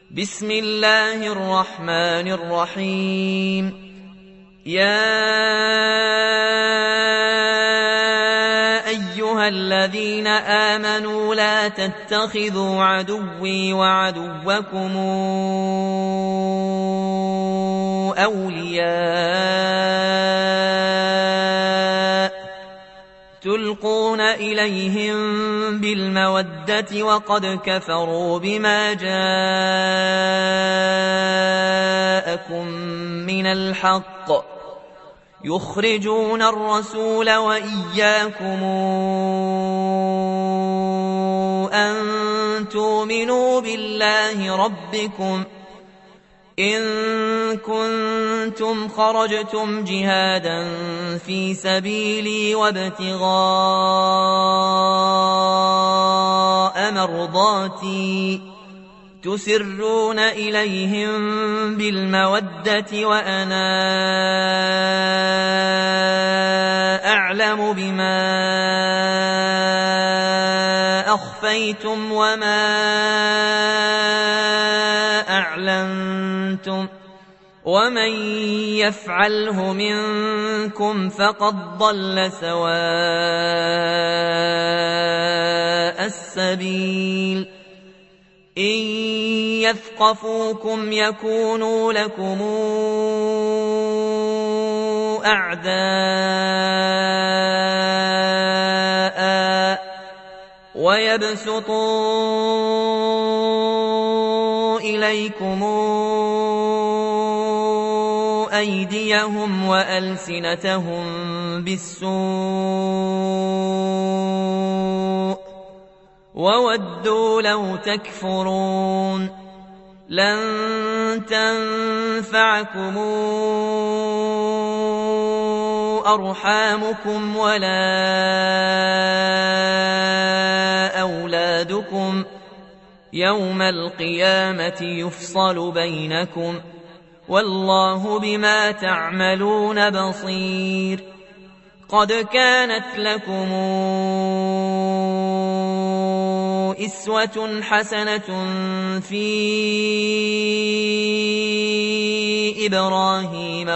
بسم الله الرحمن الرحيم. يا أيها الذين آمنوا لا تتخذوا عدوي وعدوكم أولياء تلقون إليهم بالمودة وقد كفروا بما جاءكم من الحق يخرجون الرسول وإياكم أن تؤمنوا بالله ربكم إن كنتم خرجتم جهادا في سبيلي وابتغاء مرضاتي تسرون إليهم بالمودة وأنا أعلم بما أخفيتم وما أعلنتم ومن يفعله منكم فقد ضل سواء السبيل إن يثقفوكم يكونوا لكم أعداء ويبسطوا إليكم أيديهم وألسنتهم بالسوء وودوا لو تكفرون لن تنفعكم أرحامكم ولا أولادكم يوم القيامة يفصل بينكم والله بما تعملون بصير قد كانت لكم أسوة حسنة في إبراهيم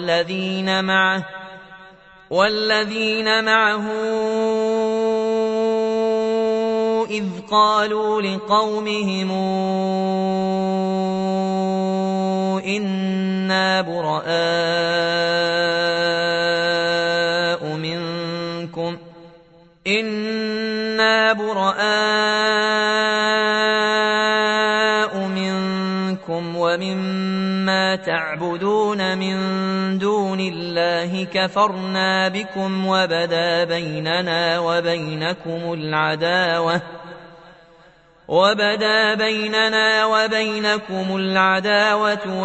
والذين معه إذ قالوا لقومهم إنا براء منكم ومما تعبدون من دون الله كفرنا بكم وبدا بيننا وبينكم العداوة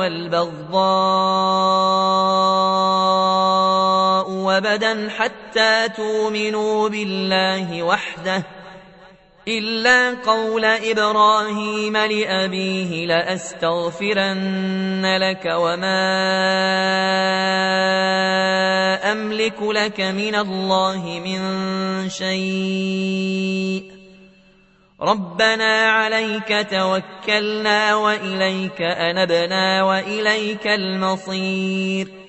والبغضاء وبدا حتى تؤمنوا بالله وحده إلا قول إبراهيم لأبيه لأستغفرن لك وما أملك لك من الله من شيء ربنا عليك توكلنا وإليك أنبنا وإليك المصير